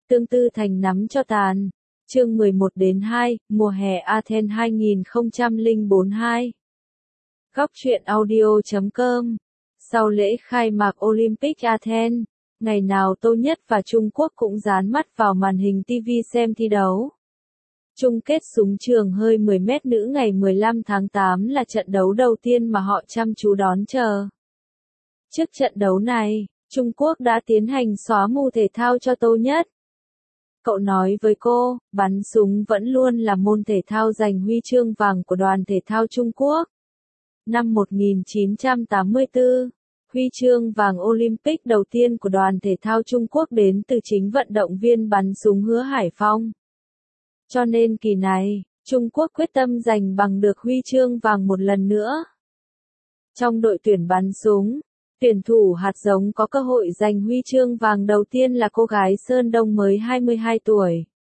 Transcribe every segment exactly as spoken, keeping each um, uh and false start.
Tương Tư Thành nắm cho tàn. Chương mười một đến hai, mùa hè Athens hai không không bốn hai. Góc truyện audio chấm com. Sau lễ khai mạc Olympic Athens, ngày nào Tô Nhất và Trung Quốc cũng dán mắt vào màn hình ti vi xem thi đấu. Chung kết súng trường hơi mười mét nữ ngày mười lăm tháng tám là trận đấu đầu tiên mà họ chăm chú đón chờ. Trước trận đấu này, Trung Quốc đã tiến hành xóa mù thể thao cho Tô Nhất. Cậu nói với cô, bắn súng vẫn luôn là môn thể thao giành huy chương vàng của đoàn thể thao Trung Quốc. Năm một nghìn chín trăm tám mươi tư, huy chương vàng Olympic đầu tiên của đoàn thể thao Trung Quốc đến từ chính vận động viên bắn súng Hứa Hải Phong. Cho nên kỳ này, Trung Quốc quyết tâm giành bằng được huy chương vàng một lần nữa. Trong đội tuyển bắn súng, tuyển thủ hạt giống có cơ hội giành huy chương vàng đầu tiên là cô gái Sơn Đông mới hai mươi hai tuổi.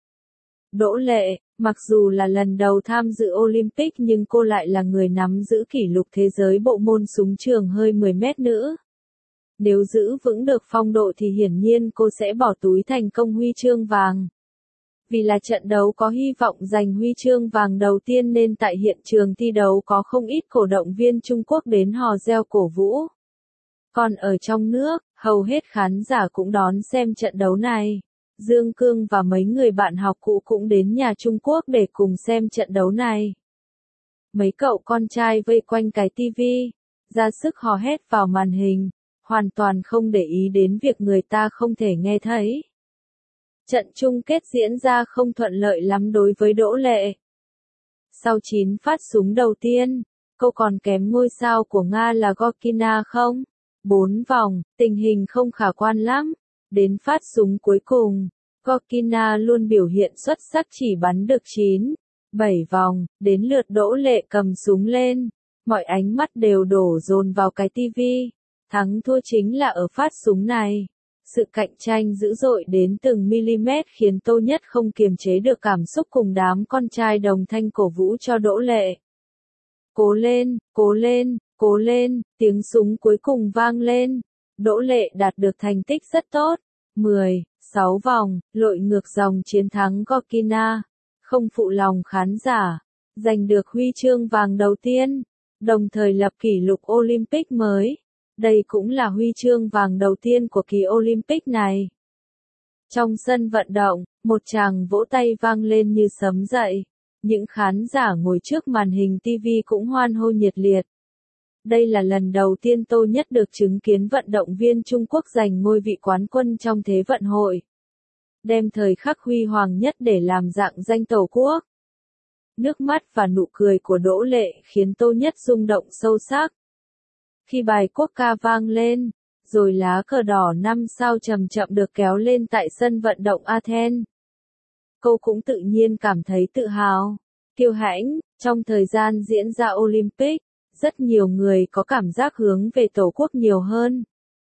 Đỗ Lệ, mặc dù là lần đầu tham dự Olympic nhưng cô lại là người nắm giữ kỷ lục thế giới bộ môn súng trường hơi mười mét nữ. Nếu giữ vững được phong độ thì hiển nhiên cô sẽ bỏ túi thành công huy chương vàng. Vì là trận đấu có hy vọng giành huy chương vàng đầu tiên nên tại hiện trường thi đấu có không ít cổ động viên Trung Quốc đến hò reo cổ vũ. Còn ở trong nước, hầu hết khán giả cũng đón xem trận đấu này. Dương Cương và mấy người bạn học cũ cũng đến nhà Trung Quốc để cùng xem trận đấu này. Mấy cậu con trai vây quanh cái tivi, ra sức hò hét vào màn hình, hoàn toàn không để ý đến việc người ta không thể nghe thấy. Trận chung kết diễn ra không thuận lợi lắm đối với Đỗ Lệ. Sau chín phát súng đầu tiên, cô còn kém ngôi sao của Nga là Gorkina không? bốn vòng, tình hình không khả quan lắm. Đến phát súng cuối cùng, Gorkina luôn biểu hiện xuất sắc chỉ bắn được chín, bảy vòng, đến lượt Đỗ Lệ cầm súng lên. Mọi ánh mắt đều đổ dồn vào cái tivi. Thắng thua chính là ở phát súng này. Sự cạnh tranh dữ dội đến từng mm khiến Tô Nhất không kiềm chế được cảm xúc cùng đám con trai đồng thanh cổ vũ cho Đỗ Lệ. Cố lên, cố lên, cố lên, tiếng súng cuối cùng vang lên. Đỗ Lệ đạt được thành tích rất tốt. mười, sáu vòng, lội ngược dòng chiến thắng Gorkina. Không phụ lòng khán giả. Giành được huy chương vàng đầu tiên. Đồng thời lập kỷ lục Olympic mới. Đây cũng là huy chương vàng đầu tiên của kỳ Olympic này. Trong sân vận động, một tràng vỗ tay vang lên như sấm dậy. Những khán giả ngồi trước màn hình ti vi cũng hoan hô nhiệt liệt. Đây là lần đầu tiên Tô Nhất được chứng kiến vận động viên Trung Quốc giành ngôi vị quán quân trong Thế vận hội. Đem thời khắc huy hoàng nhất để làm rạng danh Tổ quốc. Nước mắt và nụ cười của Đỗ Lệ khiến Tô Nhất rung động sâu sắc. Khi bài quốc ca vang lên, rồi lá cờ đỏ năm sao chậm chậm được kéo lên tại sân vận động Athens. Cô cũng tự nhiên cảm thấy tự hào, kiêu hãnh. Trong thời gian diễn ra Olympic, rất nhiều người có cảm giác hướng về Tổ quốc nhiều hơn.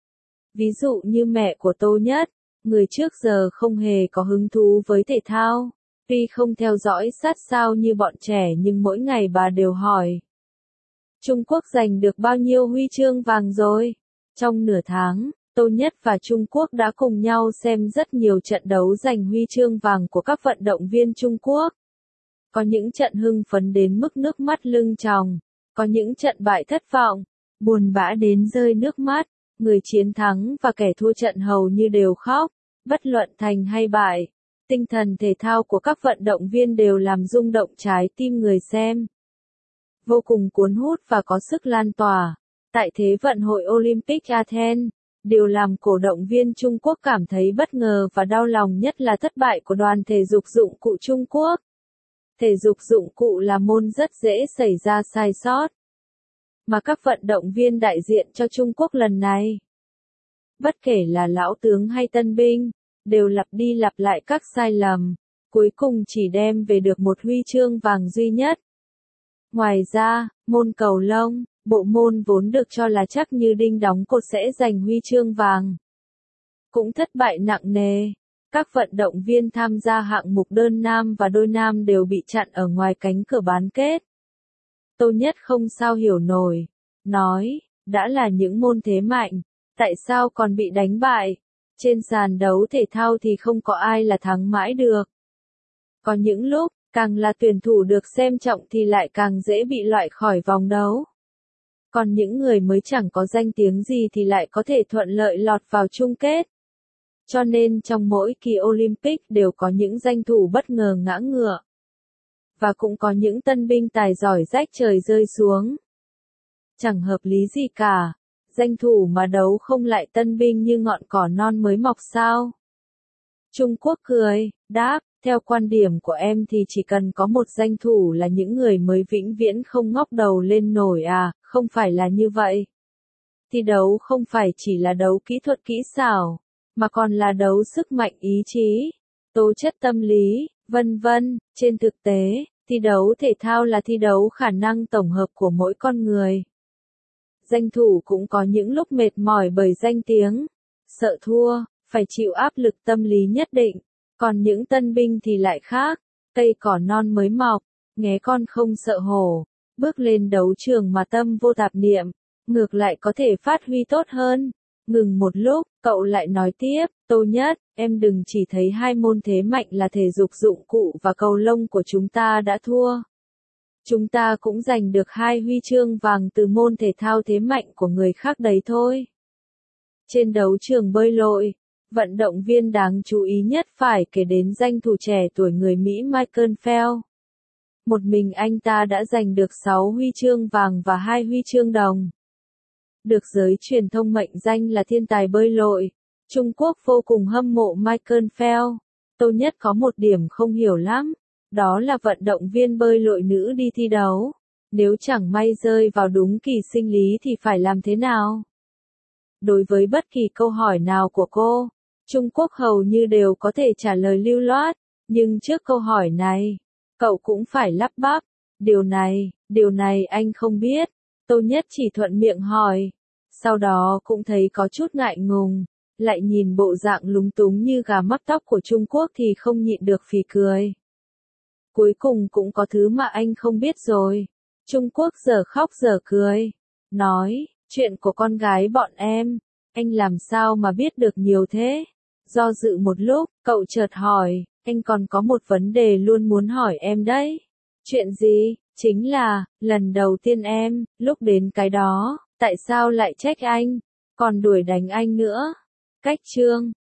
Ví dụ như mẹ của Tô Nhất, người trước giờ không hề có hứng thú với thể thao. Tuy không theo dõi sát sao như bọn trẻ nhưng mỗi ngày bà đều hỏi. Trung Quốc giành được bao nhiêu huy chương vàng rồi? Trong nửa tháng, Tô Nhất và Trung Quốc đã cùng nhau xem rất nhiều trận đấu giành huy chương vàng của các vận động viên Trung Quốc. Có những trận hưng phấn đến mức nước mắt lưng tròng, có những trận bại thất vọng, buồn bã đến rơi nước mắt, người chiến thắng và kẻ thua trận hầu như đều khóc, bất luận thành hay bại. Tinh thần thể thao của các vận động viên đều làm rung động trái tim người xem. Vô cùng cuốn hút và có sức lan tỏa. Tại Thế vận hội Olympic Athens, điều làm cổ động viên Trung Quốc cảm thấy bất ngờ và đau lòng nhất là thất bại của đoàn thể dục dụng cụ Trung Quốc. Thể dục dụng cụ là môn rất dễ xảy ra sai sót. Mà các vận động viên đại diện cho Trung Quốc lần này, bất kể là lão tướng hay tân binh, đều lặp đi lặp lại các sai lầm, cuối cùng chỉ đem về được một huy chương vàng duy nhất. Ngoài ra, môn cầu lông, bộ môn vốn được cho là chắc như đinh đóng cột sẽ giành huy chương vàng, cũng thất bại nặng nề. Các vận động viên tham gia hạng mục đơn nam và đôi nam đều bị chặn ở ngoài cánh cửa bán kết. Tô Nhất không sao hiểu nổi, nói, đã là những môn thế mạnh, tại sao còn bị đánh bại? Trên sàn đấu thể thao thì không có ai là thắng mãi được. Có những lúc, càng là tuyển thủ được xem trọng thì lại càng dễ bị loại khỏi vòng đấu. Còn những người mới chẳng có danh tiếng gì thì lại có thể thuận lợi lọt vào chung kết. Cho nên trong mỗi kỳ Olympic đều có những danh thủ bất ngờ ngã ngựa. Và cũng có những tân binh tài giỏi rách trời rơi xuống. Chẳng hợp lý gì cả. Danh thủ mà đấu không lại tân binh như ngọn cỏ non mới mọc sao? Trung Quốc cười, đáp, theo quan điểm của em thì chỉ cần có một danh thủ là những người mới vĩnh viễn không ngóc đầu lên nổi à, không phải là như vậy. Thi đấu không phải chỉ là đấu kỹ thuật kỹ xảo, mà còn là đấu sức mạnh ý chí, tố chất tâm lý, vân vân. Trên thực tế, thi đấu thể thao là thi đấu khả năng tổng hợp của mỗi con người. Danh thủ cũng có những lúc mệt mỏi bởi danh tiếng, sợ thua, phải chịu áp lực tâm lý nhất định. Còn những tân binh thì lại khác, cây cỏ non mới mọc, nghé con không sợ hổ, bước lên đấu trường mà tâm vô tạp niệm, ngược lại có thể phát huy tốt hơn. Ngừng một lúc, cậu lại nói tiếp, Tô Nhất, em đừng chỉ thấy hai môn thế mạnh là thể dục dụng cụ và cầu lông của chúng ta đã thua. Chúng ta cũng giành được hai huy chương vàng từ môn thể thao thế mạnh của người khác đấy thôi. Trên đấu trường bơi lội, vận động viên đáng chú ý nhất phải kể đến danh thủ trẻ tuổi người Mỹ Michael Phelps. Một mình anh ta đã giành được sáu huy chương vàng và hai huy chương đồng. Được giới truyền thông mệnh danh là thiên tài bơi lội, Trung Quốc vô cùng hâm mộ Michael Phelps. Tô Nhất có một điểm không hiểu lắm, đó là vận động viên bơi lội nữ đi thi đấu, nếu chẳng may rơi vào đúng kỳ sinh lý thì phải làm thế nào? Đối với bất kỳ câu hỏi nào của cô, Trung Quốc hầu như đều có thể trả lời lưu loát, nhưng trước câu hỏi này, cậu cũng phải lắp bắp, điều này, điều này anh không biết. Tô Nhất chỉ thuận miệng hỏi, sau đó cũng thấy có chút ngại ngùng, lại nhìn bộ dạng lúng túng như gà mắc tóc của Trung Quốc thì không nhịn được phì cười. Cuối cùng cũng có thứ mà anh không biết rồi. Trung Quốc giờ khóc giờ cười, nói, chuyện của con gái bọn em, anh làm sao mà biết được nhiều thế? Do dự một lúc, cậu chợt hỏi, anh còn có một vấn đề luôn muốn hỏi em đấy. Chuyện gì? Chính là, lần đầu tiên em, lúc đến cái đó, tại sao lại trách anh, còn đuổi đánh anh nữa? Cách chương